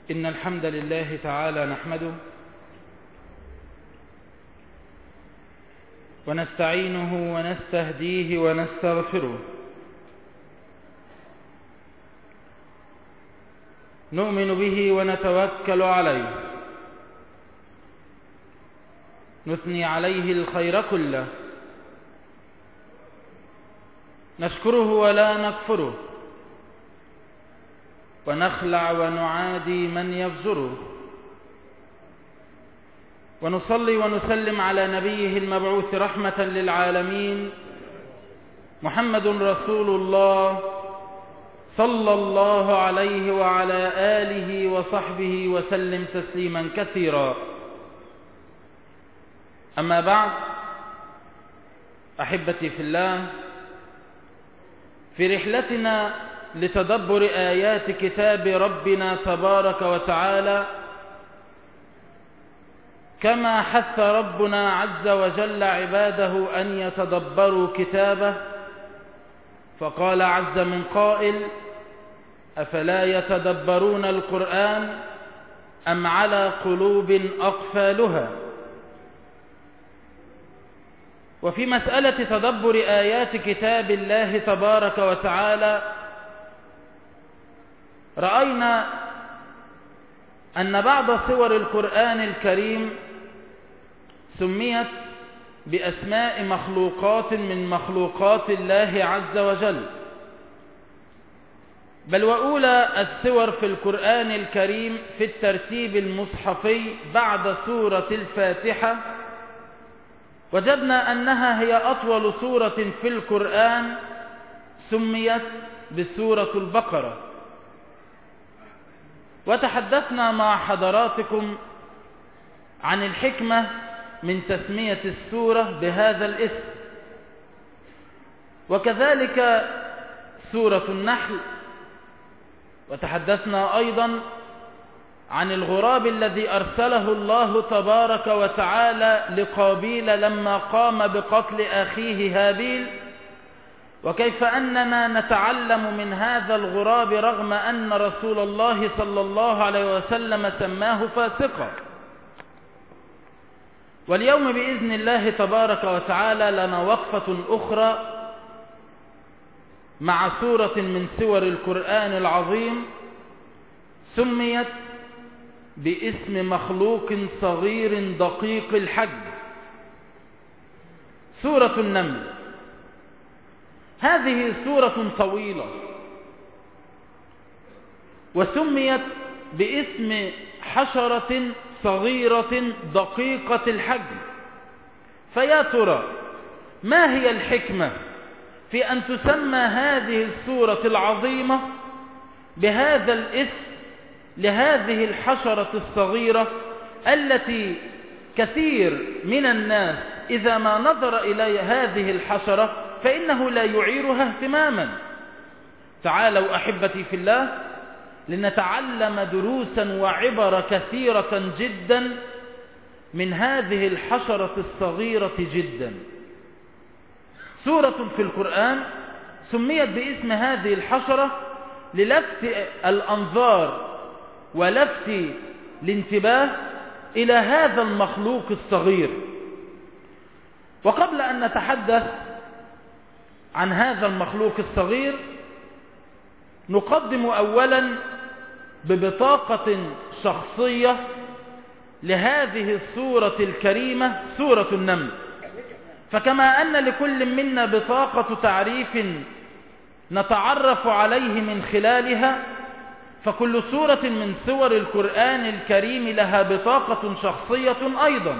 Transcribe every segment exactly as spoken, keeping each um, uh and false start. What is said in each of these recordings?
إن الحمد لله تعالى نحمده ونستعينه ونستهديه ونستغفره، نؤمن به ونتوكل عليه، نثني عليه الخير كله، نشكره ولا نكفره، ونخلع ونعادي من يفجره، ونصلي ونسلم على نبيه المبعوث رحمة للعالمين محمد رسول الله صلى الله عليه وعلى آله وصحبه وسلم تسليما كثيرا. أما بعد، أحبتي في الله، في رحلتنا لتدبر آيات كتاب ربنا تبارك وتعالى، كما حث ربنا عز وجل عباده أن يتدبروا كتابه، فقال عز من قائل: أفلا يتدبرون القرآن أم على قلوب أقفالها؟ وفي مسألة تدبر آيات كتاب الله تبارك وتعالى رأينا أن بعض سور القرآن الكريم سميت بأسماء مخلوقات من مخلوقات الله عز وجل، بل وأولى السور في القرآن الكريم في الترتيب المصحفي بعد سورة الفاتحة وجدنا أنها هي أطول سورة في القرآن، سميت بسورة البقرة. وتحدثنا مع حضراتكم عن الحكمة من تسمية السورة بهذا الاسم، وكذلك سورة النحل. وتحدثنا أيضا عن الغراب الذي أرسله الله تبارك وتعالى لقابيل لما قام بقتل أخيه هابيل، وكيف أننا نتعلم من هذا الغراب رغم أن رسول الله صلى الله عليه وسلم سماه فاسقا. واليوم بإذن الله تبارك وتعالى لنا وقفة أخرى مع سورة من سور القرآن العظيم سميت باسم مخلوق صغير دقيق الحجم، سورة النمل. هذه سورة طويلة وسميت باسم حشرة صغيرة دقيقة الحجم، فيا ترى ما هي الحكمة في أن تسمى هذه السورة العظيمة بهذا الاسم لهذه الحشرة الصغيرة التي كثير من الناس إذا ما نظر إلى هذه الحشرة فإنه لا يعيرها اهتماما؟ تعالوا أحبتي في الله لنتعلم دروسا وعبر كثيرة جدا من هذه الحشرة الصغيرة جدا. سورة في القرآن سميت باسم هذه الحشرة للفت الأنظار ولفت الانتباه إلى هذا المخلوق الصغير. وقبل أن نتحدث عن هذا المخلوق الصغير نقدم أولا ببطاقة شخصية لهذه السورة الكريمة سورة النمل. فكما أن لكل منا بطاقة تعريف نتعرف عليه من خلالها، فكل سورة من سور القرآن الكريم لها بطاقة شخصية أيضا.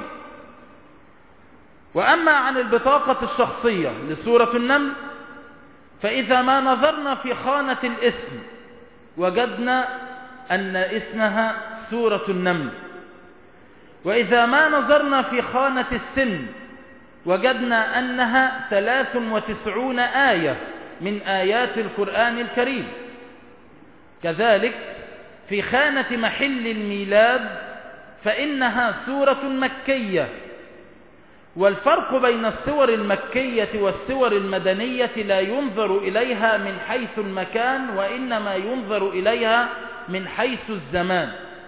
وأما عن البطاقة الشخصية لسورة النمل، فإذا ما نظرنا في خانة الاسم وجدنا أن اسمها سورة النمل، وإذا ما نظرنا في خانة السن وجدنا أنها ثلاث وتسعون آية من آيات القرآن الكريم. كذلك في خانة محل الميلاد فإنها سورة مكية، والفرق بين السور المكية والسور المدنية لا ينظر إليها من حيث المكان، وإنما ينظر إليها من حيث الزمان.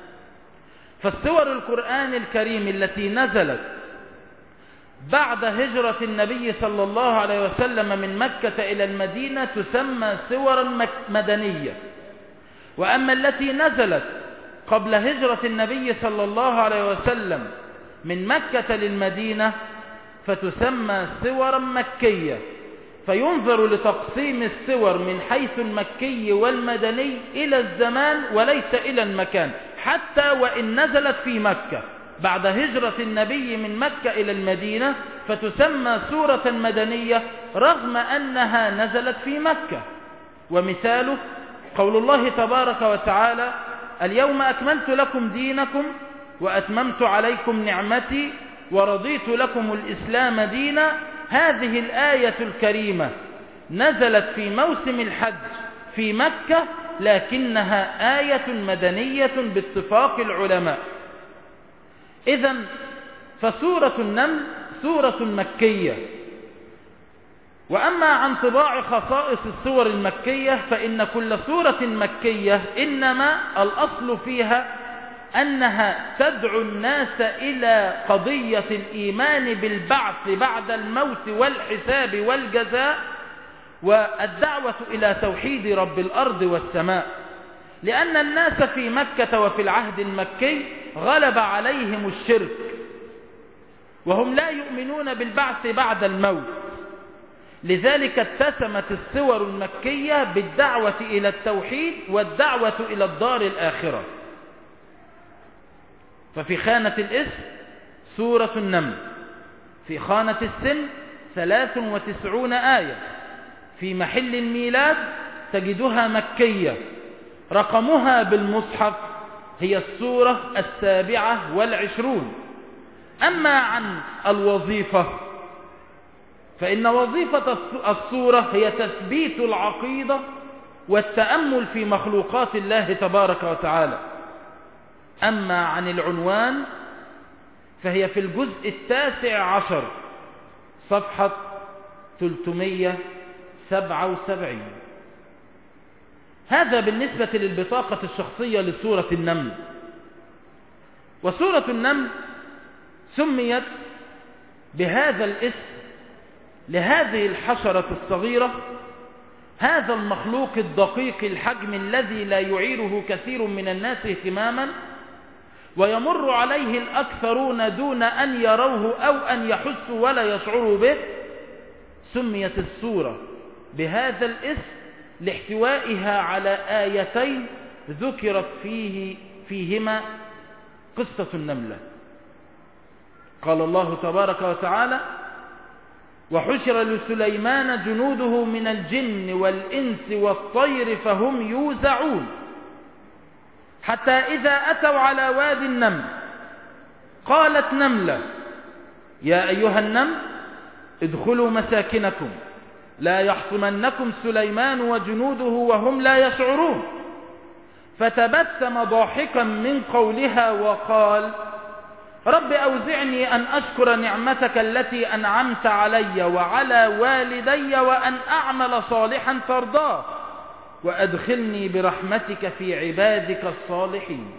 فالسور القرآن الكريم التي نزلت بعد هجرة النبي صلى الله عليه وسلم من مكة إلى المدينة تسمى سورا مدنية، وأما التي نزلت قبل هجرة النبي صلى الله عليه وسلم من مكة للمدينة فتسمى سورا مكية. فينظر لتقسيم السور من حيث المكي والمدني إلى الزمان وليس إلى المكان، حتى وإن نزلت في مكة بعد هجرة النبي من مكة إلى المدينة فتسمى سورة مدنية رغم أنها نزلت في مكة. ومثاله قول الله تبارك وتعالى: اليوم أكملت لكم دينكم وأتممت عليكم نعمتي ورضيت لكم الإسلام دينا. هذه الآية الكريمة نزلت في موسم الحج في مكة، لكنها آية مدنية باتفاق العلماء. إذن فسورة النمل سورة مكية. وأما عن طباع خصائص السور المكية فإن كل سورة مكية إنما الأصل فيها أنها تدعو الناس إلى قضية الإيمان بالبعث بعد الموت والحساب والجزاء، والدعوة إلى توحيد رب الأرض والسماء، لأن الناس في مكة وفي العهد المكي غلب عليهم الشرك وهم لا يؤمنون بالبعث بعد الموت. لذلك اتسمت السور المكية بالدعوة إلى التوحيد والدعوة إلى الدار الآخرة. ففي خانة الاسم سورة النمل، في خانة السن ثلاث وتسعون آية، في محل الميلاد تجدها مكية، رقمها بالمصحف هي السورة السابعة والعشرون. أما عن الوظيفة فإن وظيفة السورة هي تثبيت العقيدة والتأمل في مخلوقات الله تبارك وتعالى. أما عن العنوان فهي في الجزء التاسع عشر صفحة ثلاثمائة وسبعة وسبعين. هذا بالنسبة للبطاقة الشخصية لسورة النمل. وسورة النمل سميت بهذا الاسم لهذه الحشرة الصغيرة، هذا المخلوق الدقيق الحجم الذي لا يعيره كثير من الناس اهتماما ويمر عليه الأكثرون دون أن يروه أو أن يحسوا ولا يشعروا به. سميت السورة بهذا الاسم لاحتوائها على آيتين ذكرت فيه فيهما قصة النملة. قال الله تبارك وتعالى: وحشر لسليمان جنوده من الجن والإنس والطير فهم يوزعون حتى إذا أتوا على وادي النمل قالت نملة يا أيها النمل ادخلوا مساكنكم لا يحطمنكم سليمان وجنوده وهم لا يشعرون. فتبسم ضاحكا من قولها وقال: رب أوزعني أن أشكر نعمتك التي أنعمت علي وعلى والدي وأن أعمل صالحا ترضاه وأدخلني برحمتك في عبادك الصالحين.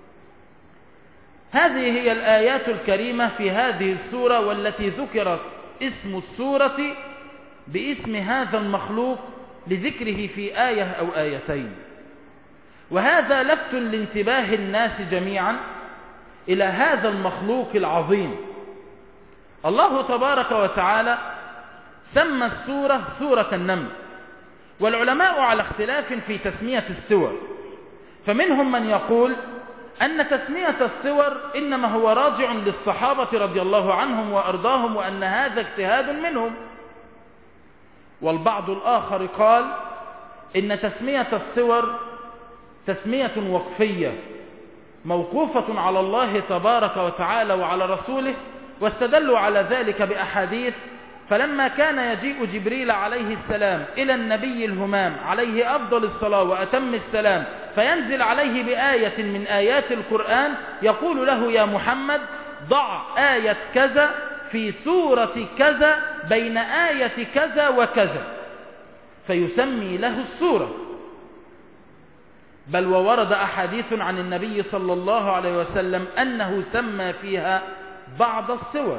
هذه هي الآيات الكريمة في هذه السورة، والتي ذكرت اسم السورة باسم هذا المخلوق لذكره في آية أو آيتين. وهذا لفت لانتباه الناس جميعا إلى هذا المخلوق العظيم. الله تبارك وتعالى سمى السورة سورة النمل، والعلماء على اختلاف في تسمية السور، فمنهم من يقول أن تسمية السور إنما هو راجع للصحابة رضي الله عنهم وأرضاهم وأن هذا اجتهاد منهم، والبعض الآخر قال إن تسمية السور تسمية وقفية موقوفة على الله تبارك وتعالى وعلى رسوله، واستدلوا على ذلك بأحاديث. فلما كان يجيء جبريل عليه السلام إلى النبي الهمام عليه أفضل الصلاة وأتم السلام فينزل عليه بآية من آيات القرآن يقول له: يا محمد ضع آية كذا في سورة كذا بين آية كذا وكذا، فيسمي له السورة. بل وورد أحاديث عن النبي صلى الله عليه وسلم أنه سمى فيها بعض السور.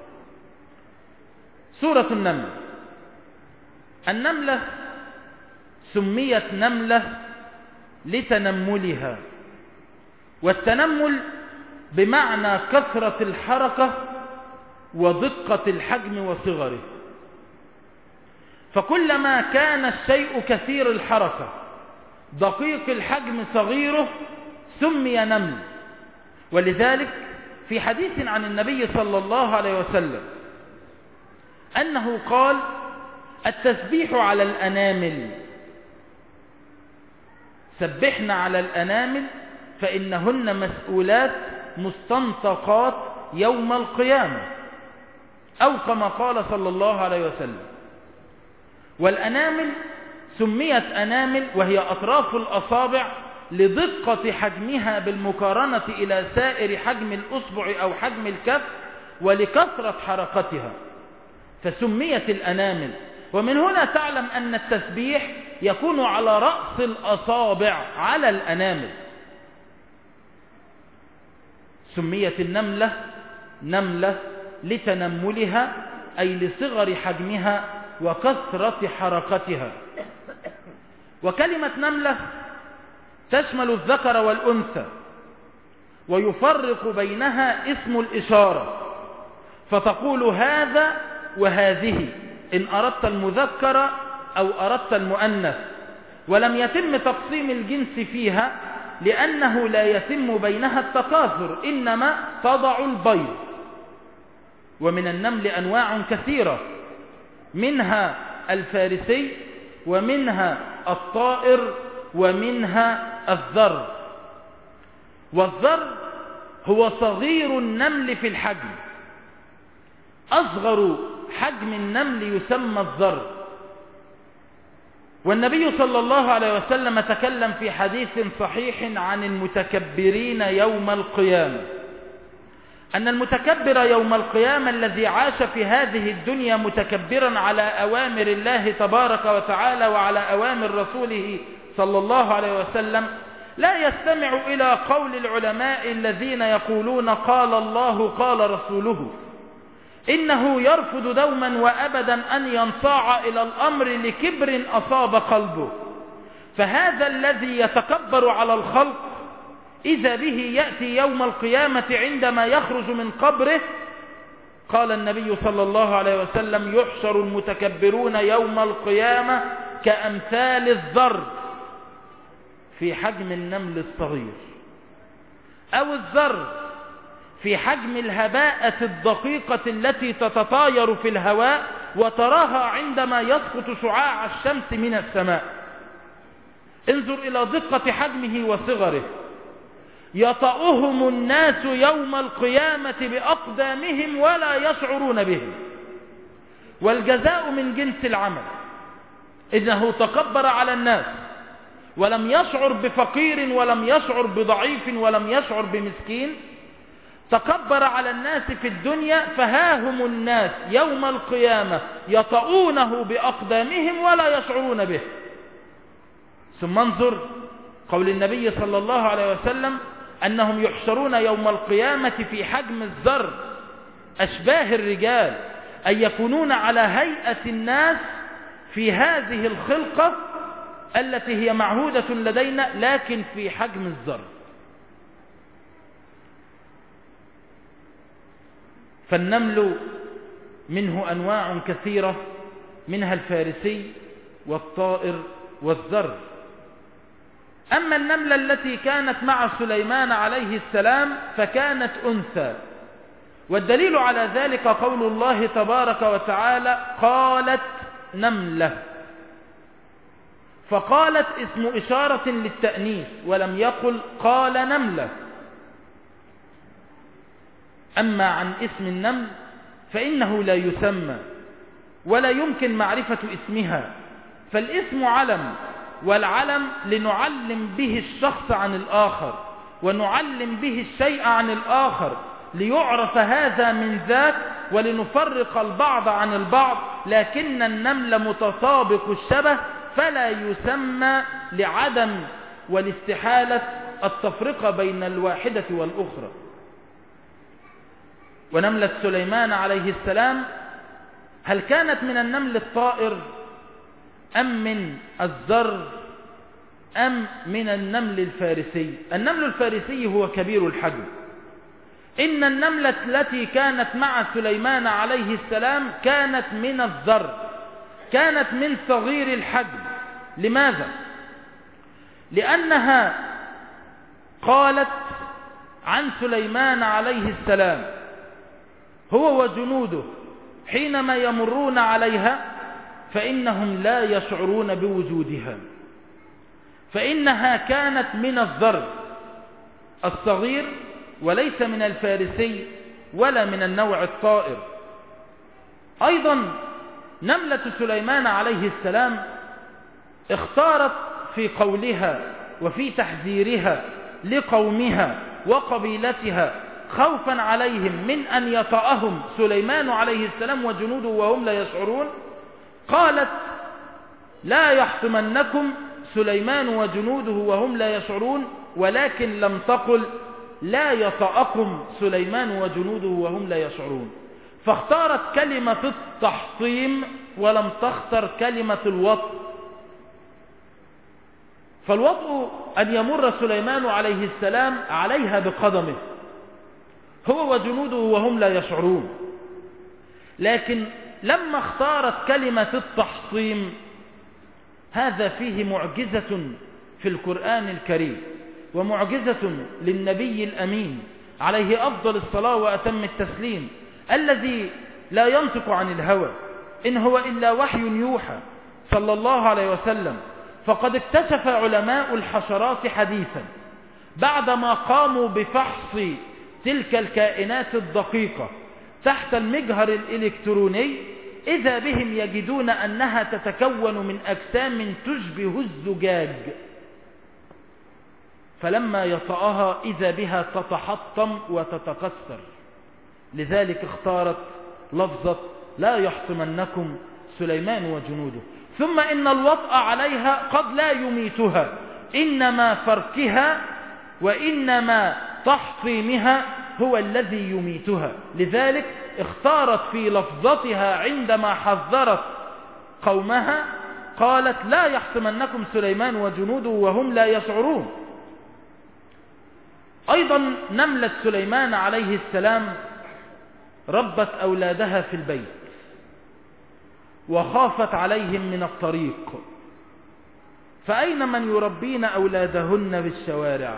سورة النمل. النملة سميت نملة لتنملها، والتنمل بمعنى كثرة الحركة ودقة الحجم وصغره، فكلما كان الشيء كثير الحركة دقيق الحجم صغيره سمي نمل. ولذلك في حديث عن النبي صلى الله عليه وسلم أنه قال: التسبيح على الأنامل، سبحنا على الأنامل فإنهن مسؤولات مستنطقات يوم القيامة، أو كما قال صلى الله عليه وسلم. والأنامل سميت أنامل وهي أطراف الأصابع لدقة حجمها بالمقارنة إلى سائر حجم الأصبع أو حجم الكف ولكثرة حركتها فسميت الأنامل. ومن هنا تعلم أن التسبيح يكون على رأس الأصابع على الأنامل. سميت النملة نملة لتنملها، أي لصغر حجمها وكثرة حركتها. وكلمة نملة تشمل الذكر والأنثى، ويفرق بينها اسم الإشارة، فتقول هذا وهذه إن أردت المذكر أو أردت المؤنث، ولم يتم تقسيم الجنس فيها لأنه لا يتم بينها التكاثر، إنما تضع البيض. ومن النمل أنواع كثيرة، منها الفارسي ومنها الطائر ومنها الذر. والذر هو صغير النمل في الحجم، أصغر حجم النمل يسمى الذر. والنبي صلى الله عليه وسلم تكلم في حديث صحيح عن المتكبرين يوم القيامة، أن المتكبر يوم القيامة الذي عاش في هذه الدنيا متكبرا على أوامر الله تبارك وتعالى وعلى أوامر رسوله صلى الله عليه وسلم لا يستمع إلى قول العلماء الذين يقولون قال الله قال رسوله، إنه يرفض دوما وأبدا أن ينصاع إلى الأمر لكبر أصاب قلبه. فهذا الذي يتكبر على الخلق إذا به يأتي يوم القيامة عندما يخرج من قبره، قال النبي صلى الله عليه وسلم: يحشر المتكبرون يوم القيامة كأمثال الذر في حجم النمل الصغير، أو الذر في حجم الهباءة الدقيقة التي تتطاير في الهواء وتراها عندما يسقط شعاع الشمس من السماء. انظر إلى دقة حجمه وصغره. يطأهم الناس يوم القيامة بأقدامهم ولا يشعرون بهم، والجزاء من جنس العمل. إنه تكبر على الناس ولم يشعر بفقير ولم يشعر بضعيف ولم يشعر بمسكين، تكبر على الناس في الدنيا، فهاهم الناس يوم القيامة يطؤونه بأقدامهم ولا يشعرون به. ثم انظر قول النبي صلى الله عليه وسلم أنهم يحشرون يوم القيامة في حجم الذر أشباه الرجال، أي يكونون على هيئة الناس في هذه الخلقة التي هي معهودة لدينا، لكن في حجم الذر. فالنمل منه أنواع كثيرة، منها الفارسي والطائر والذر. أما النملة التي كانت مع سليمان عليه السلام فكانت أنثى، والدليل على ذلك قول الله تبارك وتعالى: قالت نملة. فقالت اسم إشارة للتأنيث ولم يقل قال نملة. أما عن اسم النمل فإنه لا يسمى ولا يمكن معرفة اسمها، فالاسم علم، والعلم لنعلم به الشخص عن الآخر ونعلم به الشيء عن الآخر ليعرف هذا من ذاك ولنفرق البعض عن البعض. لكن النمل متطابق الشبه فلا يسمى لعدم والاستحالة التفرقة بين الواحدة والأخرى. ونملة سليمان عليه السلام هل كانت من النمل الطائر أم من الزر أم من النمل الفارسي؟ النمل الفارسي هو كبير الحجم. إن النملة التي كانت مع سليمان عليه السلام كانت من الزر، كانت من صغير الحجم. لماذا؟ لأنها قالت عن سليمان عليه السلام هو وجنوده حينما يمرون عليها فإنهم لا يشعرون بوجودها، فإنها كانت من الذر الصغير وليس من الفارسي ولا من النوع الطائر. أيضا نملة سليمان عليه السلام اختارت في قولها وفي تحذيرها لقومها وقبيلتها خوفا عليهم من أن يطأهم سليمان عليه السلام وجنوده وهم لا يشعرون، قالت لا يحطمنكم سليمان وجنوده وهم لا يشعرون، ولكن لم تقل لا يطأكم سليمان وجنوده وهم لا يشعرون. فاختارت كلمة التحطيم ولم تختر كلمة الوطء. فالوطء أن يمر سليمان عليه السلام عليها بقدمه هو وجنوده وهم لا يشعرون، لكن لما اختارت كلمة التحطيم هذا فيه معجزة في القرآن الكريم ومعجزة للنبي الأمين عليه أفضل الصلاة وأتم التسليم الذي لا ينطق عن الهوى إن هو إلا وحي يوحى صلى الله عليه وسلم. فقد اكتشف علماء الحشرات حديثا بعدما قاموا بفحص تلك الكائنات الدقيقة تحت المجهر الإلكتروني إذا بهم يجدون أنها تتكون من أجسام تشبه الزجاج، فلما يطأها إذا بها تتحطم وتتكسر. لذلك اختارت لفظة لا يحطمنكم سليمان وجنوده. ثم إن الوطأ عليها قد لا يميتها، إنما فركها وإنما تحطيمها هو الذي يميتها. لذلك اختارت في لفظتها عندما حذرت قومها قالت لا يحطمنكم سليمان وجنوده وهم لا يشعرون. أيضا نملة سليمان عليه السلام ربت أولادها في البيت وخافت عليهم من الطريق، فأين من يربين أولادهن بالشوارع؟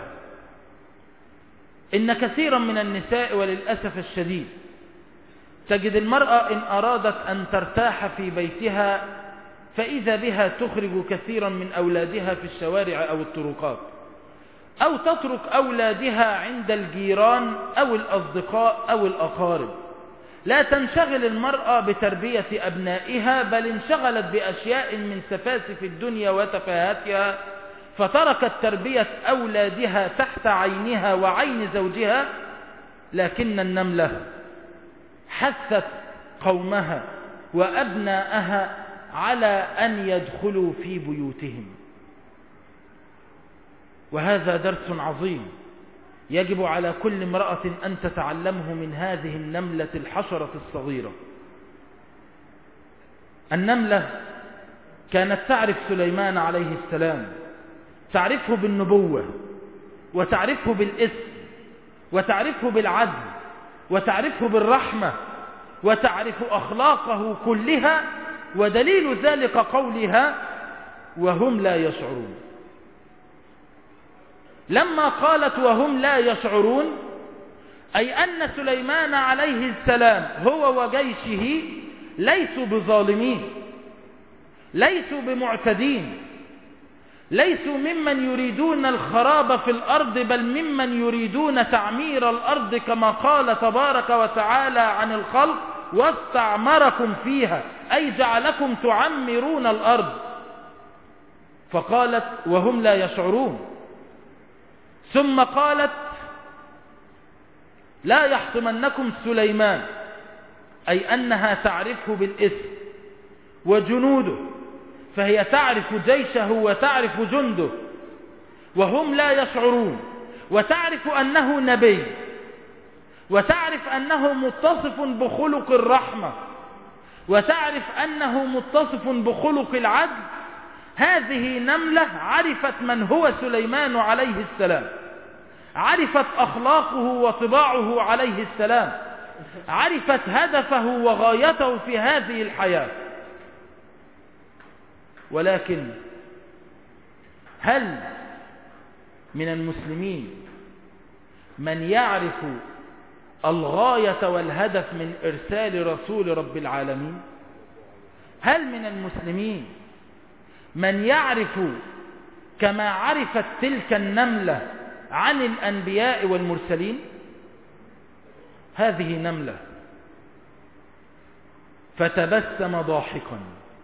إن كثيرا من النساء وللأسف الشديد تجد المرأة إن أرادت أن ترتاح في بيتها فإذا بها تخرج كثيرا من أولادها في الشوارع أو الطرقات، أو تترك أولادها عند الجيران أو الأصدقاء أو الأقارب. لا تنشغل المرأة بتربية أبنائها، بل انشغلت بأشياء من سفاسف الدنيا وتفاهاتها، فتركت تربية أولادها تحت عينها وعين زوجها. لكن النملة حثت قومها وأبناءها على أن يدخلوا في بيوتهم، وهذا درس عظيم يجب على كل امرأة أن تتعلمه من هذه النملة الحشرة الصغيرة. النملة كانت تعرف سليمان عليه السلام، تعرفه بالنبوة وتعرفه بالاسم وتعرفه بالعدل وتعرفه بالرحمة وتعرف أخلاقه كلها، ودليل ذلك قولها وهم لا يشعرون. لما قالت وهم لا يشعرون أي أن سليمان عليه السلام هو وجيشه ليسوا بظالمين، ليسوا بمعتدين، ليسوا ممن يريدون الخراب في الأرض، بل ممن يريدون تعمير الأرض كما قال تبارك وتعالى عن الخلق واستعمركم فيها، أي جعلكم تعمرون الأرض. فقالت وهم لا يشعرون. ثم قالت لا يحطمنكم سليمان، أي أنها تعرفه بالاسم وجنوده، فهي تعرف جيشه وتعرف جنده. وهم لا يشعرون، وتعرف أنه نبي، وتعرف أنه متصف بخلق الرحمة، وتعرف أنه متصف بخلق العدل. هذه نملة عرفت من هو سليمان عليه السلام، عرفت أخلاقه وطباعه عليه السلام، عرفت هدفه وغايته في هذه الحياة. ولكن هل من المسلمين من يعرف الغاية والهدف من إرسال رسول رب العالمين؟ هل من المسلمين من يعرف كما عرفت تلك النملة عن الأنبياء والمرسلين؟ هذه نملة فتبسم ضاحكا.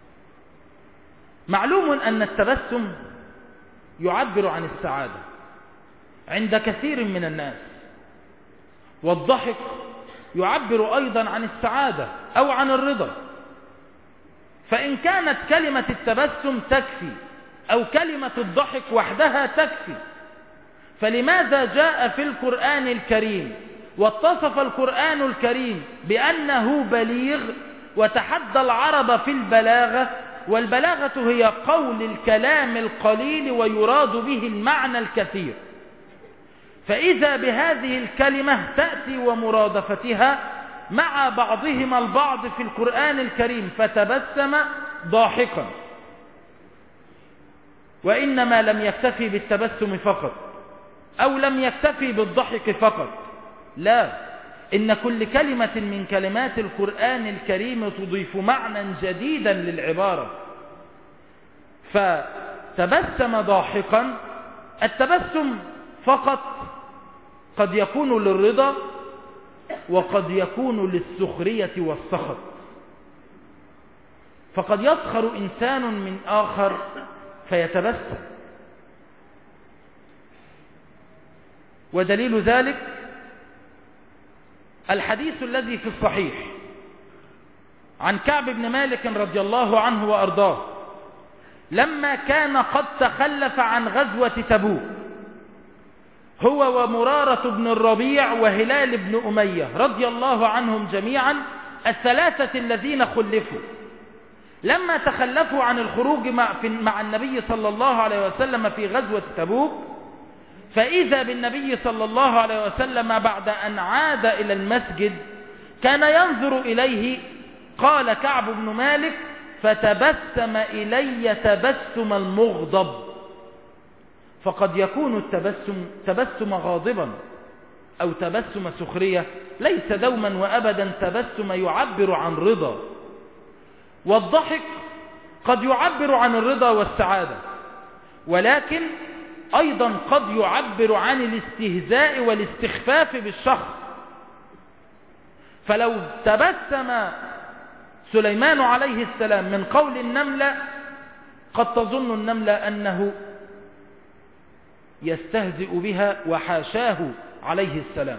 معلوم أن التبسم يعبر عن السعادة عند كثير من الناس، والضحك يعبر أيضا عن السعادة أو عن الرضا. فإن كانت كلمة التبسم تكفي أو كلمة الضحك وحدها تكفي، فلماذا جاء في القرآن الكريم واتصف القرآن الكريم بأنه بليغ وتحدى العرب في البلاغة؟ والبلاغة هي قول الكلام القليل ويراد به المعنى الكثير. فإذا بهذه الكلمة تأتي ومرادفتها مع بعضهما البعض في القرآن الكريم، فتبسم ضاحكا. وإنما لم يكتفي بالتبسم فقط، أو لم يكتفي بالضحك فقط، لا، إن كل كلمة من كلمات القرآن الكريم تضيف معنى جديدا للعبارة. فتبسم ضاحكا، التبسم فقط قد يكون للرضا وقد يكون للسخرية والسخط. فقد يسخر إنسان من آخر فيتبسم. ودليل ذلك الحديث الذي في الصحيح عن كعب بن مالك رضي الله عنه وأرضاه، لما كان قد تخلف عن غزوة تبوك هو ومرارة بن الربيع وهلال بن أمية رضي الله عنهم جميعا، الثلاثة الذين خلفوا، لما تخلفوا عن الخروج مع النبي صلى الله عليه وسلم في غزوة تبوك، فإذا بالنبي صلى الله عليه وسلم بعد أن عاد إلى المسجد كان ينظر إليه. قال كعب بن مالك: فتبسم إلي تبسم المغضب. فقد يكون التبسم تبسم غاضبا أو تبسم سخرية، ليس دوما وأبدا تبسم يعبر عن رضا. والضحك قد يعبر عن الرضا والسعادة، ولكن أيضا قد يعبر عن الاستهزاء والاستخفاف بالشخص. فلو تبسم سليمان عليه السلام من قول النملة قد تظن النملة أنه يستهزئ بها، وحاشاه عليه السلام.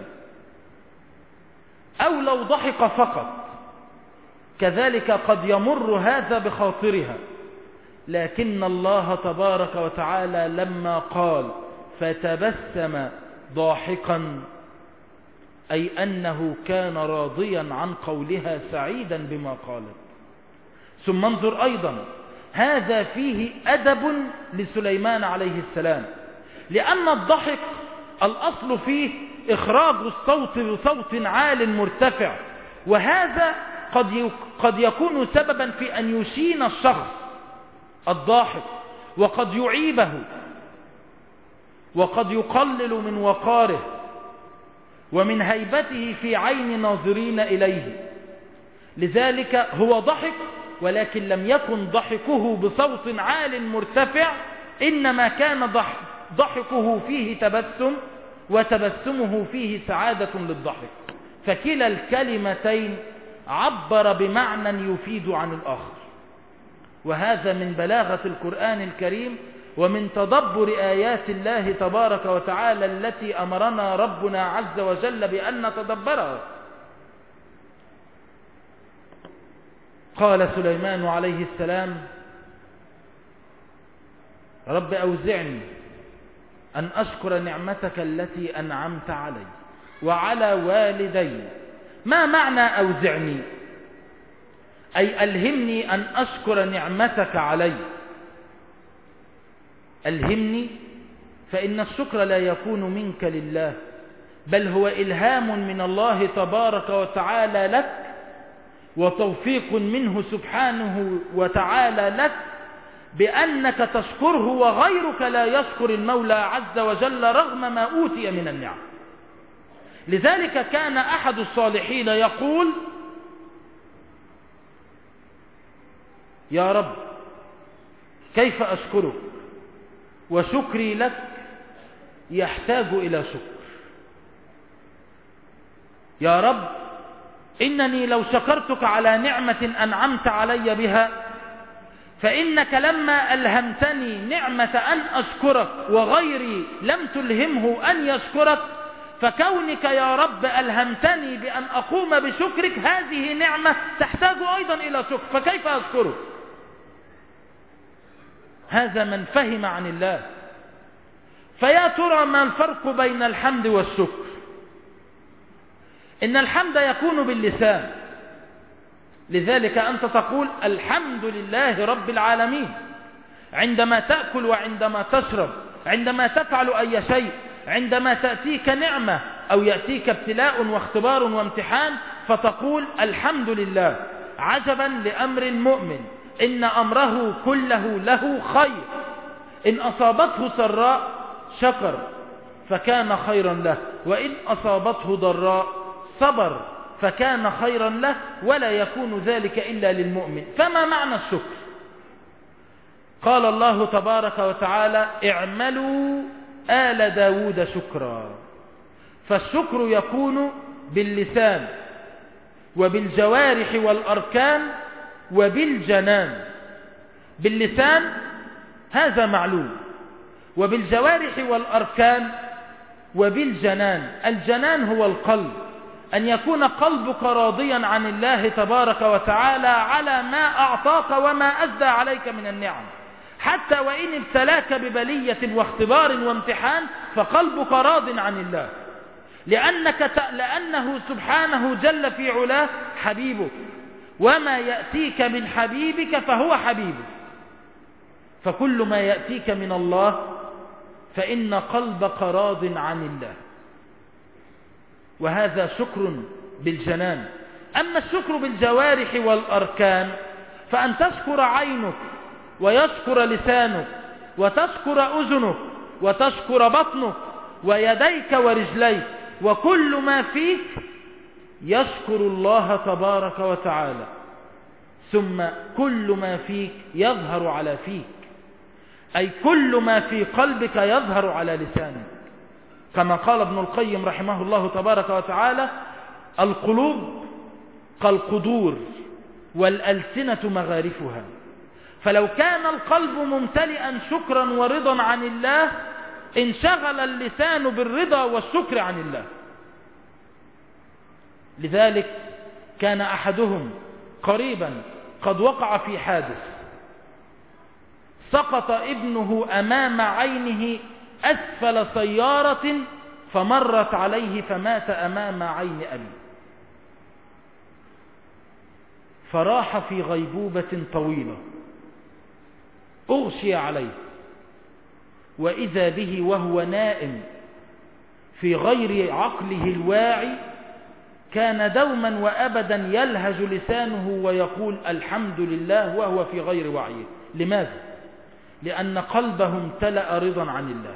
أو لو ضحك فقط كذلك قد يمر هذا بخاطرها. لكن الله تبارك وتعالى لما قال فتبسم ضاحكا، أي أنه كان راضيا عن قولها سعيدا بما قالت. ثم انظر أيضا، هذا فيه أدب لسليمان عليه السلام، لأن الضحك الأصل فيه إخراج الصوت بصوت عال مرتفع، وهذا قد قد يكون سببا في أن يشين الشخص الضاحك، وقد يعيبه، وقد يقلل من وقاره ومن هيبته في عين ناظرين إليه. لذلك هو ضحك، ولكن لم يكن ضحكه بصوت عال مرتفع، إنما كان ضحكه فيه تبسم، وتبسمه فيه سعادة للضحك. فكلا الكلمتين عبر بمعنى يفيد عن الآخر. وهذا من بلاغة القرآن الكريم ومن تدبر آيات الله تبارك وتعالى التي أمرنا ربنا عز وجل بأن نتدبرها. قال سليمان عليه السلام: رب أوزعني أن أشكر نعمتك التي أنعمت علي وعلى والدي. ما معنى أوزعني؟ أي ألهمني أن أشكر نعمتك علي. ألهمني، فإن الشكر لا يكون منك لله، بل هو إلهام من الله تبارك وتعالى لك، وتوفيق منه سبحانه وتعالى لك بأنك تشكره، وغيرك لا يشكر المولى عز وجل رغم ما أوتي من النعم. لذلك كان أحد الصالحين يقول: يا رب كيف أشكرك وشكري لك يحتاج إلى شكر. يا رب إنني لو شكرتك على نعمة أنعمت علي بها، فإنك لما ألهمتني نعمة أن أشكرك وغيري لم تلهمه أن يشكرك، فكونك يا رب ألهمتني بأن أقوم بشكرك هذه نعمة تحتاج أيضا إلى شكر، فكيف أشكرك؟ هذا من فهم عن الله. فيا ترى ما الفرق بين الحمد والشكر؟ إن الحمد يكون باللسان، لذلك أنت تقول الحمد لله رب العالمين عندما تأكل وعندما تشرب، عندما تفعل أي شيء، عندما تأتيك نعمة أو يأتيك ابتلاء واختبار وامتحان فتقول الحمد لله. عجبا لأمر المؤمن، إن أمره كله له خير، إن أصابته سراء شكر فكان خيرا له، وإن أصابته ضراء صبر فكان خيرا له، ولا يكون ذلك إلا للمؤمن. فما معنى الشكر؟ قال الله تبارك وتعالى: اعملوا آل داود شكرا. فالشكر يكون باللسان وبالجوارح والأركان وبالجنان. باللسان هذا معلوم، وبالجوارح والأركان وبالجنان. الجنان هو القلب، أن يكون قلبك راضيا عن الله تبارك وتعالى على ما أعطاك وما أسدى عليك من النعم، حتى وإن ابتلاك ببلية واختبار وامتحان فقلبك راض عن الله، لأنك ت... لأنه سبحانه جل في علاه حبيبك، وما يأتيك من حبيبك فهو حبيبك. فكل ما يأتيك من الله فإن قلبك راض عن الله، وهذا شكر بالجنان. أما الشكر بالجوارح والأركان فأن تشكر عينك ويشكر لسانك وتشكر أذنك وتشكر بطنك ويديك ورجليك، وكل ما فيك يشكر الله تبارك وتعالى، ثم كل ما فيك يظهر على فيك، أي كل ما في قلبك يظهر على لسانك، كما قال ابن القيم رحمه الله تبارك وتعالى: القلوب كالقدور والألسنة مغارفها. فلو كان القلب ممتلئا شكرا ورضا عن الله انشغل اللسان بالرضا والشكر عن الله. لذلك كان أحدهم قريبا قد وقع في حادث، سقط ابنه أمام عينه أسفل سيارة فمرت عليه فمات أمام عين أبيه، فراح في غيبوبة طويلة، أغشي عليه، وإذا به وهو نائم في غير عقله الواعي كان دوما وأبدا يلهج لسانه ويقول الحمد لله وهو في غير وعيه. لماذا؟ لأن قلبه امتلأ رضا عن الله.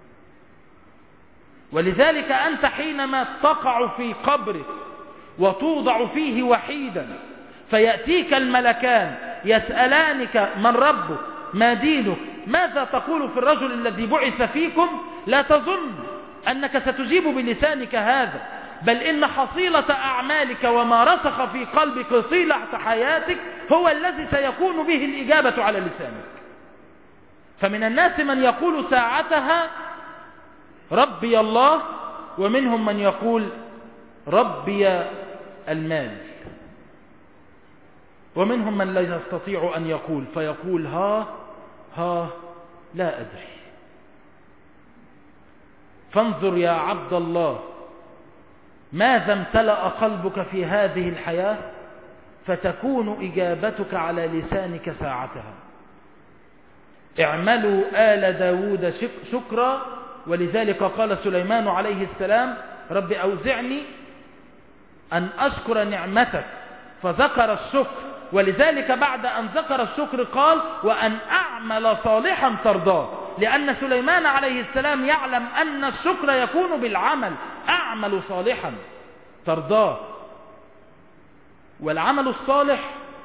ولذلك أنت حينما تقع في قبرك وتوضع فيه وحيدا فيأتيك الملكان يسألانك من ربك ما دينك ماذا تقول في الرجل الذي بعث فيكم، لا تظن أنك ستجيب بلسانك هذا، بل إن حصيلة أعمالك وما رسخ في قلبك طيلة حياتك هو الذي سيكون به الإجابة على لسانك. فمن الناس من يقول ساعتها ربي الله، ومنهم من يقول ربي المال، ومنهم من لا يستطيع أن يقول فيقول ها ها لا أدري. فانظر يا عبد الله ماذا امتلأ قلبك في هذه الحياة فتكون إجابتك على لسانك ساعتها. اعملوا آل داود شكرا، ولذلك قال سليمان عليه السلام رب أوزعني أن أشكر نعمتك، فذكر الشكر، ولذلك بعد أن ذكر الشكر قال وأن أعمل صالحا ترضاه، لأن سليمان عليه السلام يعلم أن الشكر يكون بالعمل. أعمل صالحا ترضاه، والعمل الصالح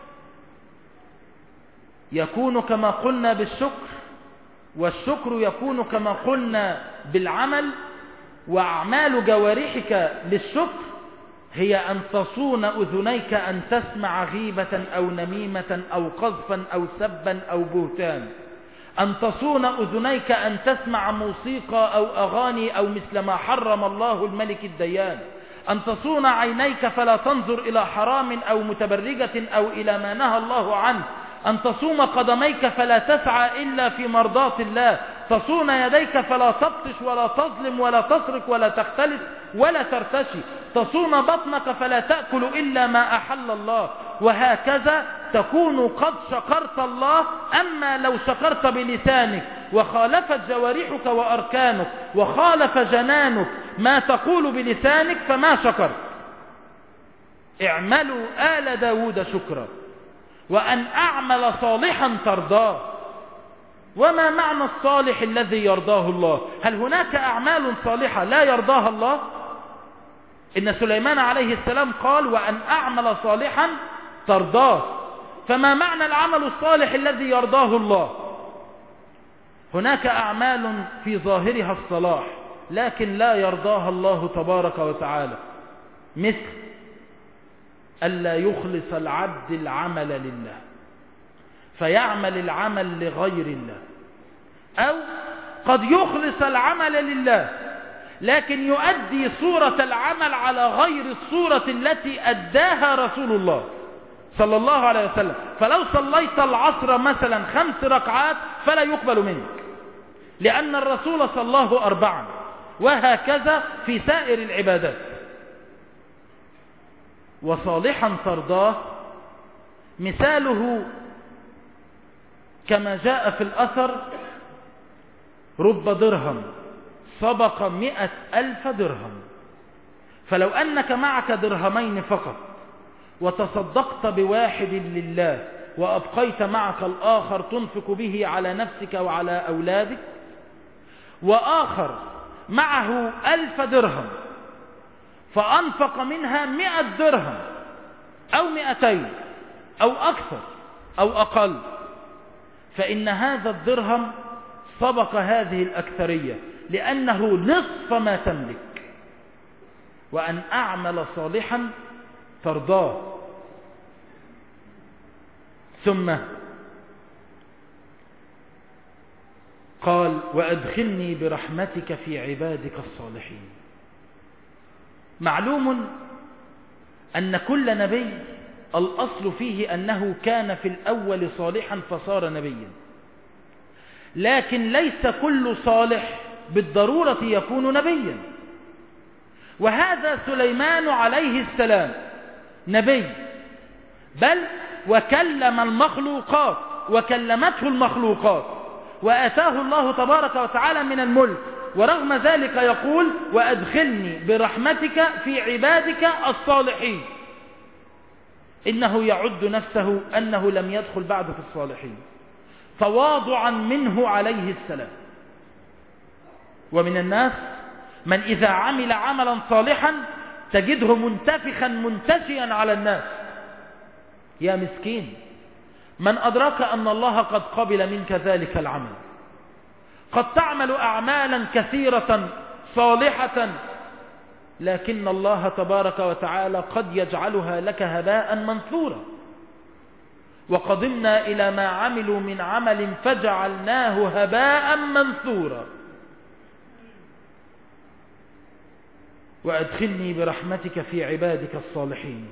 يكون كما قلنا بالشكر، والشكر يكون كما قلنا بالعمل. وأعمال جوارحك للشكر هي أن تصون أذنيك أن تسمع غيبة أو نميمة أو قذفا أو سبا أو بهتان، أن تصون أذنيك أن تسمع موسيقى أو أغاني أو مثل ما حرم الله الملك الديان، أن تصون عينيك فلا تنظر إلى حرام أو متبرجة أو إلى ما نهى الله عنه، أن تصوم قدميك فلا تسعى إلا في مرضاة الله، تصون يديك فلا تبطش ولا تظلم ولا تسرق ولا تختلس ولا ترتشي، تصون بطنك فلا تأكل إلا ما أحل الله، وهكذا تكون قد شكرت الله. أما لو شكرت بلسانك وخالفت جوارحك وأركانك وخالف جنانك ما تقول بلسانك فما شكرت. اعملوا آل داود شكرا وأن أعمل صالحا ترضاه. وما معنى الصالح الذي يرضاه الله؟ هل هناك أعمال صالحة لا يرضاها الله؟ إن سليمان عليه السلام قال وأن أعمل صالحا ترضاه. فما معنى العمل الصالح الذي يرضاه الله؟ هناك أعمال في ظاهرها الصلاح لكن لا يرضاها الله تبارك وتعالى، مثل ألا يخلص العبد العمل لله فيعمل العمل لغير الله، أو قد يخلص العمل لله لكن يؤدي صورة العمل على غير الصورة التي أداها رسول الله صلى الله عليه وسلم. فلو صليت العصر مثلا خمس ركعات فلا يقبل منك لأن الرسول صلاه أربعا، وهكذا في سائر العبادات. وصالحا ترضاه مثاله كما جاء في الأثر رب درهم سبق مئة ألف درهم. فلو أنك معك درهمين فقط وتصدقت بواحد لله وأبقيت معك الآخر تنفق به على نفسك وعلى أولادك، وآخر معه ألف درهم فأنفق منها مئة درهم أو مئتين أو أكثر أو أقل، فإن هذا الدرهم سبق هذه الأكثرية لأنه نصف ما تملك. وأن أعمل صالحا ترضاه. ثم قال وأدخلني برحمتك في عبادك الصالحين. معلوم أن كل نبي الأصل فيه أنه كان في الأول صالحا فصار نبيا، لكن ليس كل صالح بالضرورة يكون نبيا. وهذا سليمان عليه السلام نبي، بل وكلم المخلوقات وكلمته المخلوقات وآتاه الله تبارك وتعالى من الملك، ورغم ذلك يقول وأدخلني برحمتك في عبادك الصالحين. إنه يعد نفسه أنه لم يدخل بعد في الصالحين تواضعا منه عليه السلام. ومن الناس من إذا عمل عملا صالحا تجده منتفخا منتشيا على الناس. يا مسكين، من أدرك أن الله قد قبل منك ذلك العمل؟ قد تعمل أعمالا كثيرة صالحة لكن الله تبارك وتعالى قد يجعلها لك هباء منثورا. وقدمنا إلى ما عملوا من عمل فجعلناه هباء منثورا. وأدخلني برحمتك في عبادك الصالحين.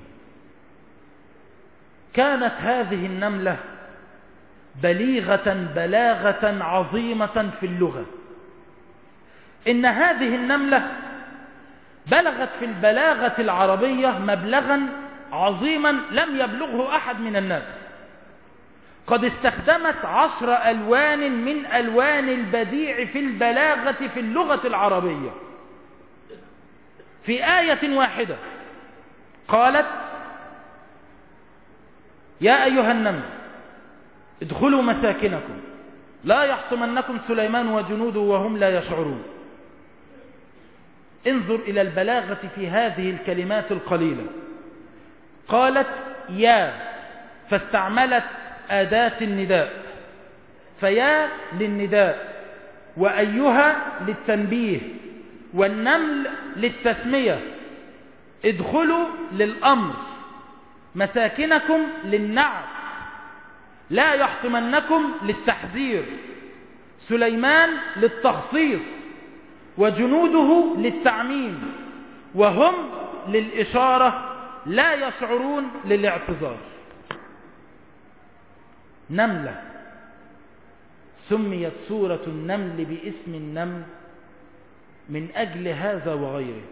كانت هذه النملة بليغة بلاغة عظيمة في اللغة، إن هذه النملة بلغت في البلاغة العربية مبلغا عظيما لم يبلغه أحد من الناس. قد استخدمت عشر ألوان من ألوان البديع في البلاغة في اللغة العربية. في آية واحدة قالت: يا أيها النمل ادخلوا مساكنكم لا يحطمنكم سليمان وجنوده وهم لا يشعرون. انظر إلى البلاغة في هذه الكلمات القليلة. قالت يا، فاستعملت أداة النداء، فيا للنداء، وأيها للتنبيه، والنمل للتسمية، ادخلوا للأمر، مساكنكم للنعت، لا يحطمنكم للتحذير، سليمان للتخصيص، وجنوده للتعميم، وهم للإشارة، لا يشعرون للاعتذار. نملة سميت سورة النمل باسم النمل من أجل هذا وغيره.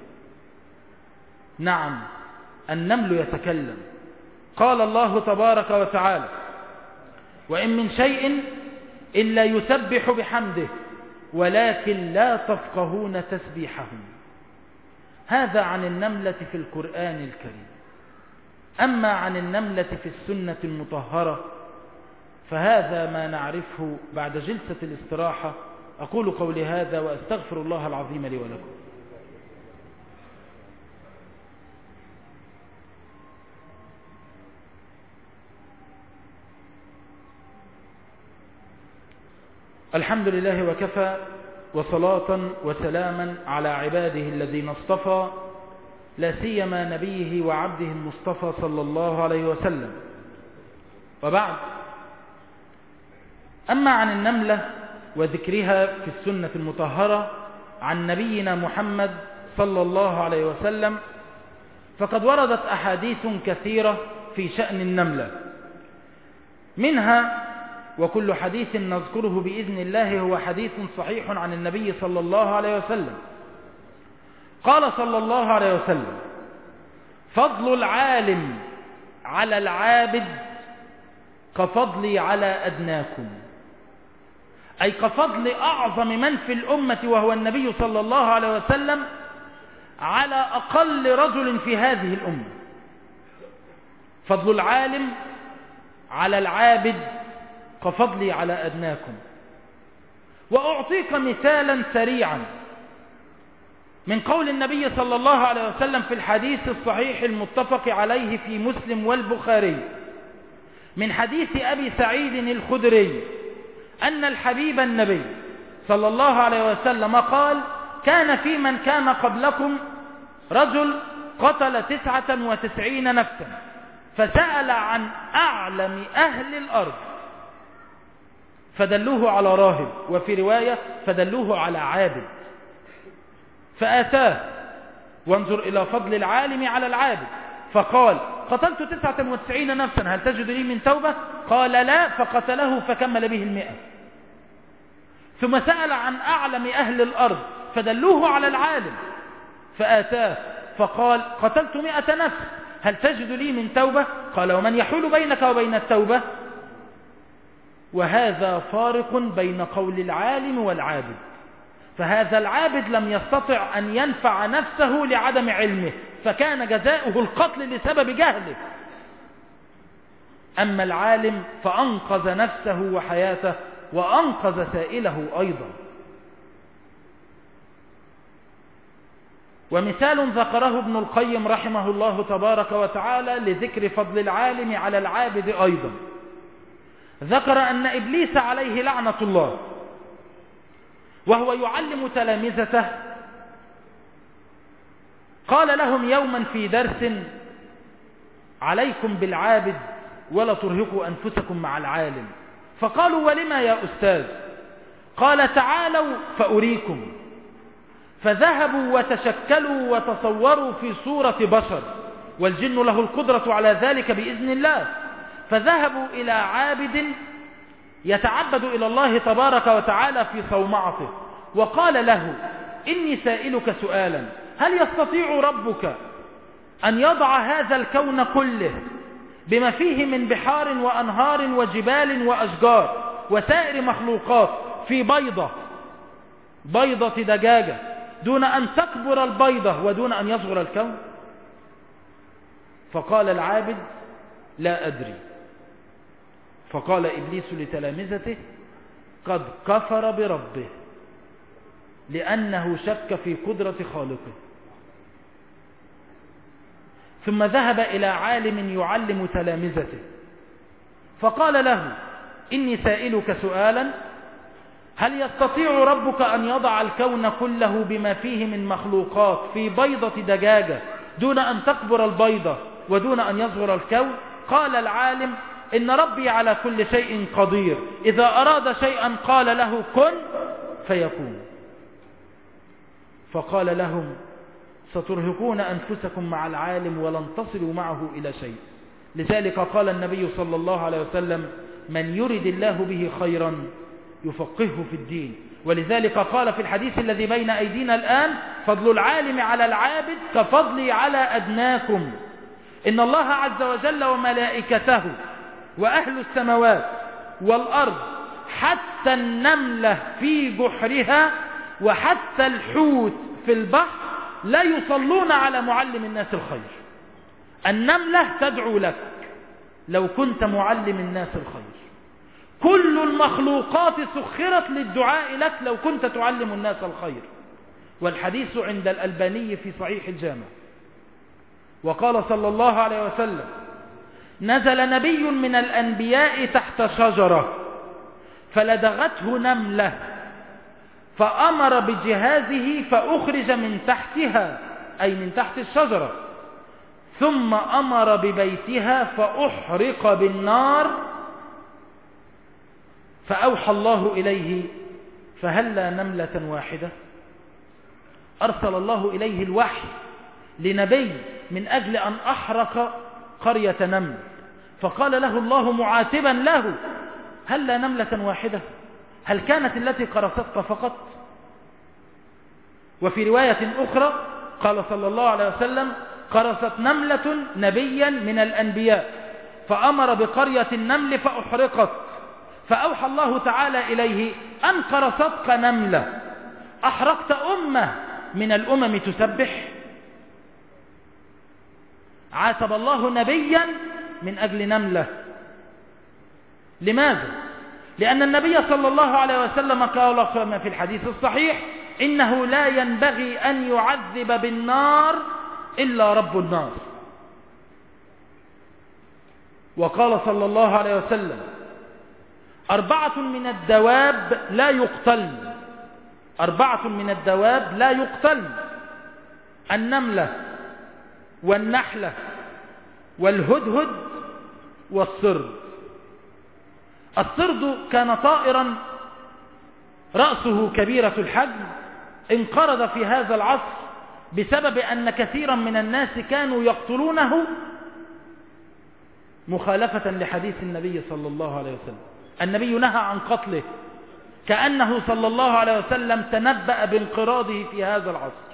نعم، النمل يتكلم. قال الله تبارك وتعالى: وإن من شيء إلا يسبح بحمده ولكن لا تفقهون تسبيحهم. هذا عن النملة في القرآن الكريم. أما عن النملة في السنة المطهرة فهذا ما نعرفه بعد جلسة الاستراحة. أقول قولي هذا وأستغفر الله العظيم لي ولكم. الحمد لله وكفى، وصلاة وسلاما على عباده الذين اصطفى، لا سيما نبيه وعبده المصطفى صلى الله عليه وسلم. وبعد، أما عن النملة وذكرها في السنة المطهرة عن نبينا محمد صلى الله عليه وسلم فقد وردت أحاديث كثيرة في شأن النملة. منها، وكل حديث نذكره بإذن الله هو حديث صحيح عن النبي صلى الله عليه وسلم. قال صلى الله عليه وسلم: فضل العالم على العابد كفضلي على أدناكم، أي كفضل أعظم من في الأمة وهو النبي صلى الله عليه وسلم على أقل رجل في هذه الأمة. فضل العالم على العابد كفضلي على أدناكم. وأعطيك مثالا سريعا من قول النبي صلى الله عليه وسلم في الحديث الصحيح المتفق عليه في مسلم والبخاري من حديث أبي سعيد الخدري أن الحبيب النبي صلى الله عليه وسلم قال: كان في من كان قبلكم رجل قتل تسعة وتسعين نفسا فسأل عن أعلم أهل الأرض فدلوه على راهب، وفي رواية فدلوه على عابد، فآتاه. وانظر إلى فضل العالم على العابد. فقال: قتلت تسعة وتسعين نفسا، هل تجد لي من توبة؟ قال: لا، فقتله فكمل به المئة. ثم سأل عن أعلم أهل الأرض فدلوه على العالم فآتاه، فقال: قتلت مئة نفس، هل تجد لي من توبة؟ قال: ومن يحول بينك وبين التوبة؟ وهذا فارق بين قول العالم والعابد. فهذا العابد لم يستطع أن ينفع نفسه لعدم علمه، فكان جزاؤه القتل لسبب جهله. أما العالم فأنقذ نفسه وحياته وأنقذ سائله أيضا. ومثال ذكره ابن القيم رحمه الله تبارك وتعالى لذكر فضل العالم على العابد أيضا، ذكر أن إبليس عليه لعنة الله وهو يعلم تلامذته قال لهم يوما في درس: عليكم بالعابد ولا ترهقوا أنفسكم مع العالم. فقالوا: ولما يا أستاذ؟ قال: تعالوا فأريكم. فذهبوا وتشكلوا وتصوروا في صورة بشر، والجن له القدرة على ذلك بإذن الله. فذهبوا إلى عابد يتعبد إلى الله تبارك وتعالى في صومعته، وقال له: إني سائلك سؤالا، هل يستطيع ربك أن يضع هذا الكون كله بما فيه من بحار وأنهار وجبال وأشجار وسائر مخلوقات في بيضة بيضة دجاجة دون أن تكبر البيضة ودون أن يصغر الكون؟ فقال العابد لا أدري. فقال إبليس لتلامذته قد كفر بربه، لأنه شك في قدرة خالقه. ثم ذهب إلى عالم يعلم تلامذته فقال له إني سائلك سؤالا، هل يستطيع ربك أن يضع الكون كله بما فيه من مخلوقات في بيضة دجاجة دون أن تكبر البيضة ودون أن يصغر الكون؟ قال العالم إن ربي على كل شيء قدير، إذا أراد شيئا قال له كن فيكون. فقال لهم سترهقون أنفسكم مع العالم ولن تصلوا معه إلى شيء. لذلك قال النبي صلى الله عليه وسلم من يرد الله به خيرا يفقهه في الدين. ولذلك قال في الحديث الذي بين أيدينا الآن فضل العالم على العابد كفضلي على أدناكم. إن الله عز وجل وملائكته وأهل السماوات والأرض حتى النملة في جحرها وحتى الحوت في البحر لا يصلون على معلم الناس الخير. النملة تدعو لك لو كنت معلم الناس الخير. كل المخلوقات سخرت للدعاء لك لو كنت تعلم الناس الخير. والحديث عند الألباني في صحيح الجامع. وقال صلى الله عليه وسلم نزل نبي من الأنبياء تحت شجرة فلدغته نملة فأمر بجهازه فأخرج من تحتها أي من تحت الشجرة، ثم أمر ببيتها فأحرق بالنار، فأوحى الله إليه فهلا نملة واحدة. أرسل الله إليه الوحي لنبي من أجل أن أحرق قرية نمل، فقال له الله معاتبا له هلا نملة واحدة، هل كانت التي قرصتك فقط؟ وفي رواية أخرى قال صلى الله عليه وسلم قرصت نملة نبيا من الأنبياء فأمر بقرية النمل فأحرقت، فأوحى الله تعالى إليه أن قرصتك نملة أحرقت أمة من الأمم تسبح. عاتب الله نبيا من أجل نملة. لماذا؟ لأن النبي صلى الله عليه وسلم قال كما في الحديث الصحيح إنه لا ينبغي أن يعذب بالنار إلا رب النار. وقال صلى الله عليه وسلم أربعة من الدواب لا يقتلن، أربعة من الدواب لا يقتلن: النملة والنحلة والهدهد والصرد. الصرد كان طائرا رأسه كبيرة الحجم، انقرض في هذا العصر بسبب أن كثيرا من الناس كانوا يقتلونه مخالفة لحديث النبي صلى الله عليه وسلم. النبي نهى عن قتله كأنه صلى الله عليه وسلم تنبأ بانقراضه في هذا العصر.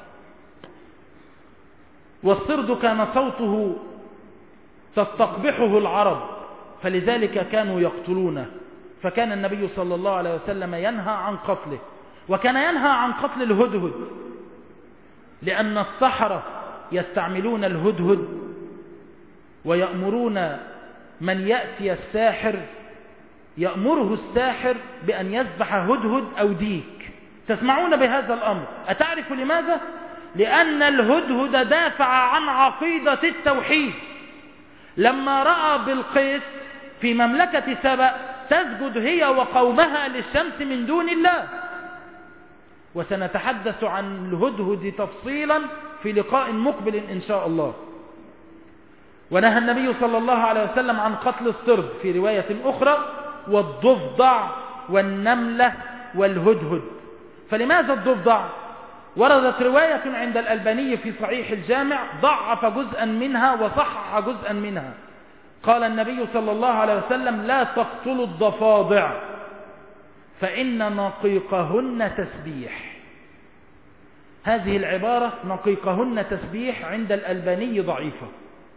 والصرد كان صوته تستقبحه العرب فلذلك كانوا يقتلونه، فكان النبي صلى الله عليه وسلم ينهى عن قتله. وكان ينهى عن قتل الهدهد لأن السحرة يستعملون الهدهد ويأمرون من يأتي الساحر يأمره الساحر بأن يذبح هدهد أو ديك. تسمعون بهذا الأمر. أتعرف لماذا؟ لأن الهدهد دافع عن عقيدة التوحيد. لما رأى بلقيس في مملكة سبأ تسجد هي وقومها للشمس من دون الله. وسنتحدث عن الهدهد تفصيلا في لقاء مقبل إن شاء الله. ونهى النبي صلى الله عليه وسلم عن قتل الصرد في رواية أخرى والضفدع والنملة والهدهد. فلماذا الضفدع؟ وردت رواية عند الألباني في صحيح الجامع ضعف جزءا منها وصحح جزءا منها. قال النبي صلى الله عليه وسلم لا تقتلوا الضفادع فإن نقيقهن تسبيح. هذه العبارة نقيقهن تسبيح عند الألباني ضعيفة.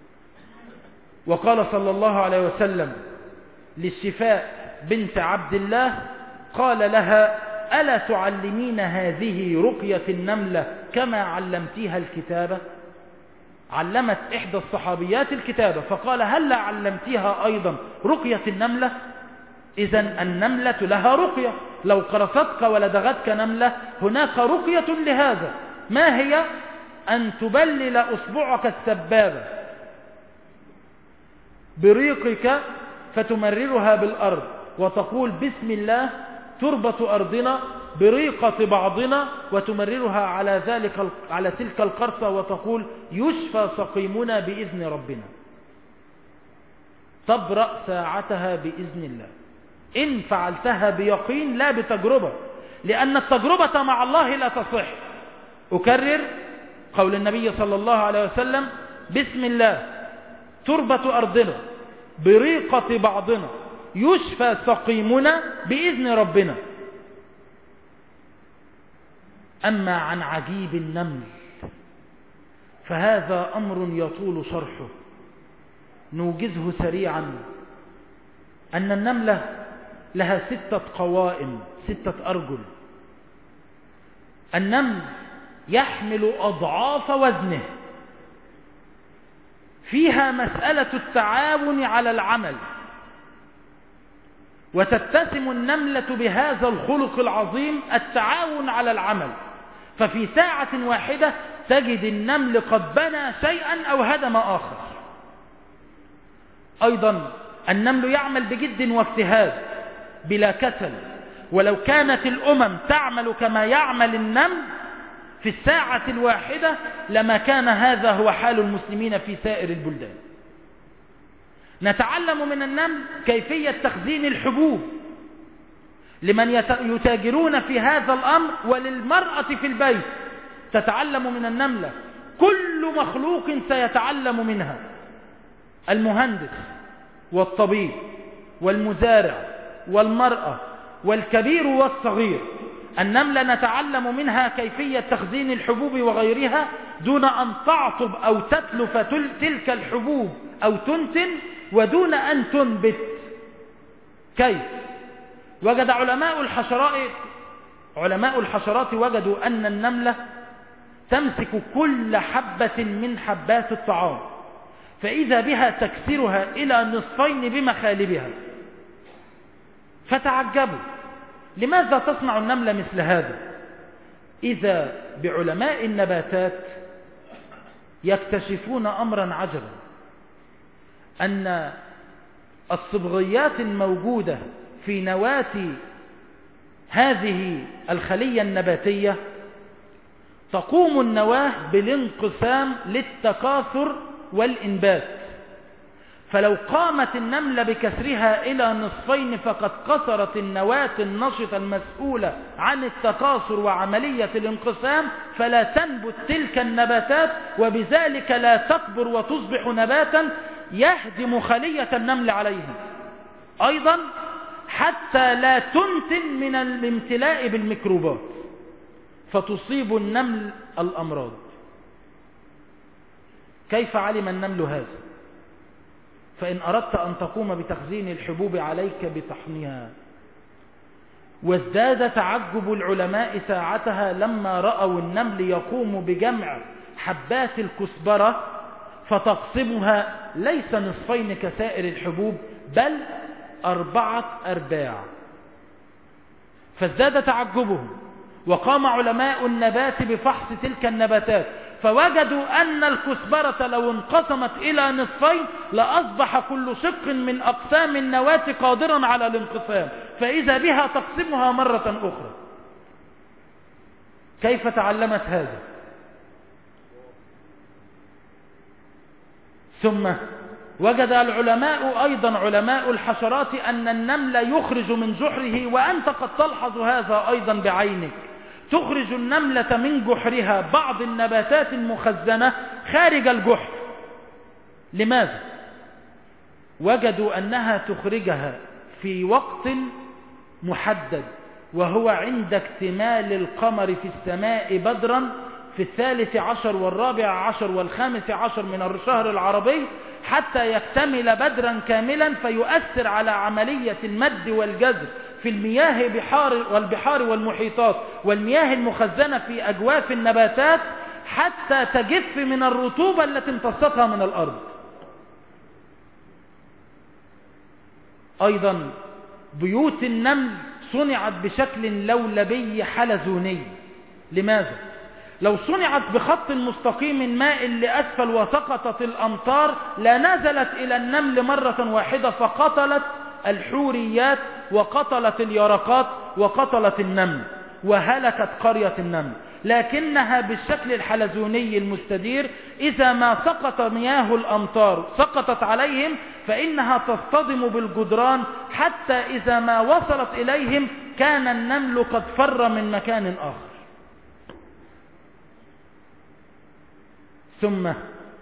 وقال صلى الله عليه وسلم للشفاء بنت عبد الله، قال لها: ألا تعلمين هذه رقية النملة كما علمتيها الكتابة؟ علمت إحدى الصحابيات الكتابة، فقال: هل علمتيها أيضا رقية النملة؟ إذن النملة لها رقية، لو قرصتك ولدغتك نملة هناك رقية لهذا. ما هي؟ أن تبلل أصبعك السبابة بريقك فتمررها بالأرض وتقول: بسم الله تربة أرضنا بريقة بعضنا، وتمررها على ذلك على تلك القرصة وتقول: يشفى سقيمنا بإذن ربنا. تبرأ ساعتها بإذن الله إن فعلتها بيقين لا بتجربة، لأن التجربة مع الله لا تصح. أكرر قول النبي صلى الله عليه وسلم: بسم الله تربة أرضنا بريقة بعضنا يشفى سقيمنا بإذن ربنا. أما عن عجيب النمل فهذا أمر يطول شرحه، نوجزه سريعا. أن النملة لها ستة قوائم، ستة أرجل. النمل يحمل أضعاف وزنه، فيها مسألة التعاون على العمل، وتتسم النملة بهذا الخلق العظيم التعاون على العمل، ففي ساعة واحدة تجد النمل قد بنى شيئا أو هدم آخر. أيضا النمل يعمل بجد واجتهاد بلا كسل، ولو كانت الأمم تعمل كما يعمل النمل في الساعة الواحدة لما كان هذا هو حال المسلمين في سائر البلدان. نتعلم من النمل كيفية تخزين الحبوب لمن يتاجرون في هذا الأمر، وللمرأة في البيت تتعلم من النملة. كل مخلوق سيتعلم منها، المهندس والطبيب والمزارع والمرأة والكبير والصغير. النملة نتعلم منها كيفية تخزين الحبوب وغيرها دون أن تعطب أو تتلف تلك الحبوب أو تنتن، ودون أن تنبت. كيف؟ وجد علماء الحشرات علماء الحشرات وجدوا أن النملة تمسك كل حبة من حبات الطعام، فإذا بها تكسرها إلى نصفين بمخالبها، فتعجبوا لماذا تصنع النملة مثل هذا؟ إذا بعلماء النباتات يكتشفون أمرا عجبا، أن الصبغيات الموجودة في نواة هذه الخلية النباتية تقوم النواة بالانقسام للتكاثر والإنبات، فلو قامت النملة بكسرها إلى نصفين فقد كسرت النواة النشطة المسؤولة عن التكاثر وعملية الانقسام، فلا تنبت تلك النباتات، وبذلك لا تكبر وتصبح نباتا يهدم خلية النمل عليها. أيضا حتى لا تنتن من الامتلاء بالميكروبات فتصيب النمل الأمراض. كيف علم النمل هذا؟ فإن أردت أن تقوم بتخزين الحبوب عليك بطحنها. وازداد تعجب العلماء ساعتها لما رأوا النمل يقوم بجمع حبات الكزبرة فتقسمها ليس نصفين كسائر الحبوب بل أربعة أرباع. فازداد تعجبهم، وقام علماء النبات بفحص تلك النباتات فوجدوا أن الكزبرة لو انقسمت إلى نصفين لأصبح كل شق من أقسام النواة قادرا على الانقسام، فإذا بها تقسمها مرة أخرى. كيف تعلمت هذا؟ ثم وجد العلماء أيضا علماء الحشرات أن النمل يخرج من جحره، وأنت قد تلحظ هذا أيضا بعينك، تخرج النملة من جحرها بعض النباتات المخزنة خارج الجحر. لماذا؟ وجدوا أنها تخرجها في وقت محدد، وهو عند اكتمال القمر في السماء بدرا في الثالث عشر والرابع عشر والخامس عشر من الشهر العربي حتى يكتمل بدرا كاملا فيؤثر على عملية المد والجزر في المياه بحار والبحار والمحيطات والمياه المخزنة في أجواف النباتات حتى تجف من الرطوبة التي امتصتها من الأرض. أيضا بيوت النمل صنعت بشكل لولبي حلزوني. لماذا؟ لو صنعت بخط مستقيم مائل لأسفل وسقطت الأمطار لنزلت إلى النمل مرة واحدة فقتلت الحوريات وقتلت اليرقات وقتلت النمل وهلكت قرية النمل. لكنها بالشكل الحلزوني المستدير إذا ما سقط مياه الأمطار سقطت عليهم فإنها تصطدم بالجدران حتى إذا ما وصلت إليهم كان النمل قد فر من مكان آخر. ثم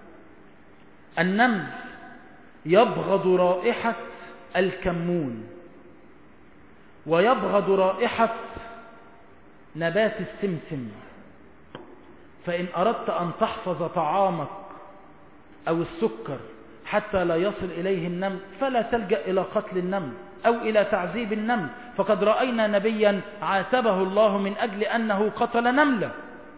النمل يبغض رائحة الكمون ويبغض رائحة نبات السمسم، فإن أردت أن تحفظ طعامك أو السكر حتى لا يصل إليه النمل فلا تلجأ إلى قتل النمل أو إلى تعذيب النمل، فقد رأينا نبيا عاتبه الله من أجل أنه قتل نملة.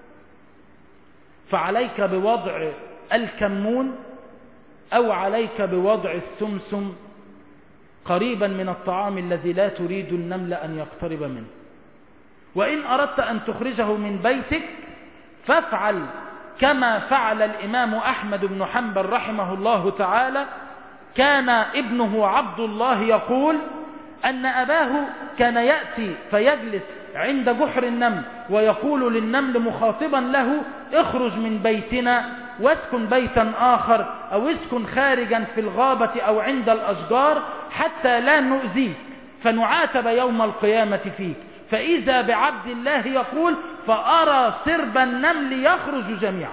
فعليك بوضع الكمون أو عليك بوضع السمسم قريبا من الطعام الذي لا تريد النمل أن يقترب منه. وإن أردت أن تخرجه من بيتك فافعل كما فعل الإمام أحمد بن حنبل رحمه الله تعالى. كان ابنه عبد الله يقول أن أباه كان يأتي فيجلس عند جحر النمل ويقول للنمل مخاطبا له اخرج من بيتنا واسكن بيتا آخر أو اسكن خارجا في الغابة أو عند الأشجار حتى لا نؤذيك فنعاتب يوم القيامة فيك. فإذا بعبد الله يقول فأرى سرب النمل يخرج جميعا.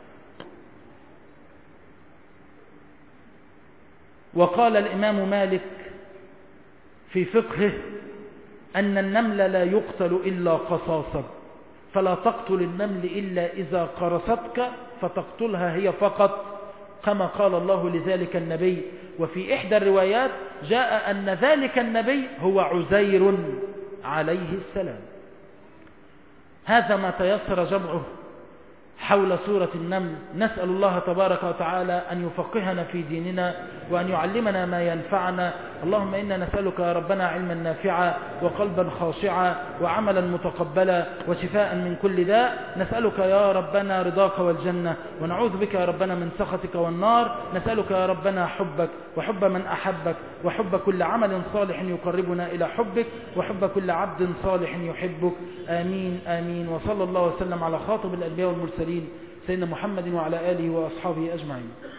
وقال الإمام مالك في فقهه أن النمل لا يقتل إلا قصاصا، فلا تقتل النمل إلا إذا قرصتك فتقتلها هي فقط كما قال الله لذلك النبي. وفي إحدى الروايات جاء أن ذلك النبي هو عزير عليه السلام. هذا ما تيسر جمعه حول سورة النمل. نسأل الله تبارك وتعالى أن يفقهنا في ديننا وأن يعلمنا ما ينفعنا. اللهم إنا نسألك يا ربنا علما نافعا وقلبا خاشعا وعملا متقبلا وشفاء من كل داء. نسألك يا ربنا رضاك والجنة ونعوذ بك يا ربنا من سخطك والنار. نسألك يا ربنا حبك وحب من أحبك وحب كل عمل صالح يقربنا إلى حبك وحب كل عبد صالح يحبك. آمين آمين. وصلى الله وسلم على خاطب الأنبياء والمرسلين سيدنا محمد وعلى آله وأصحابه أجمعين.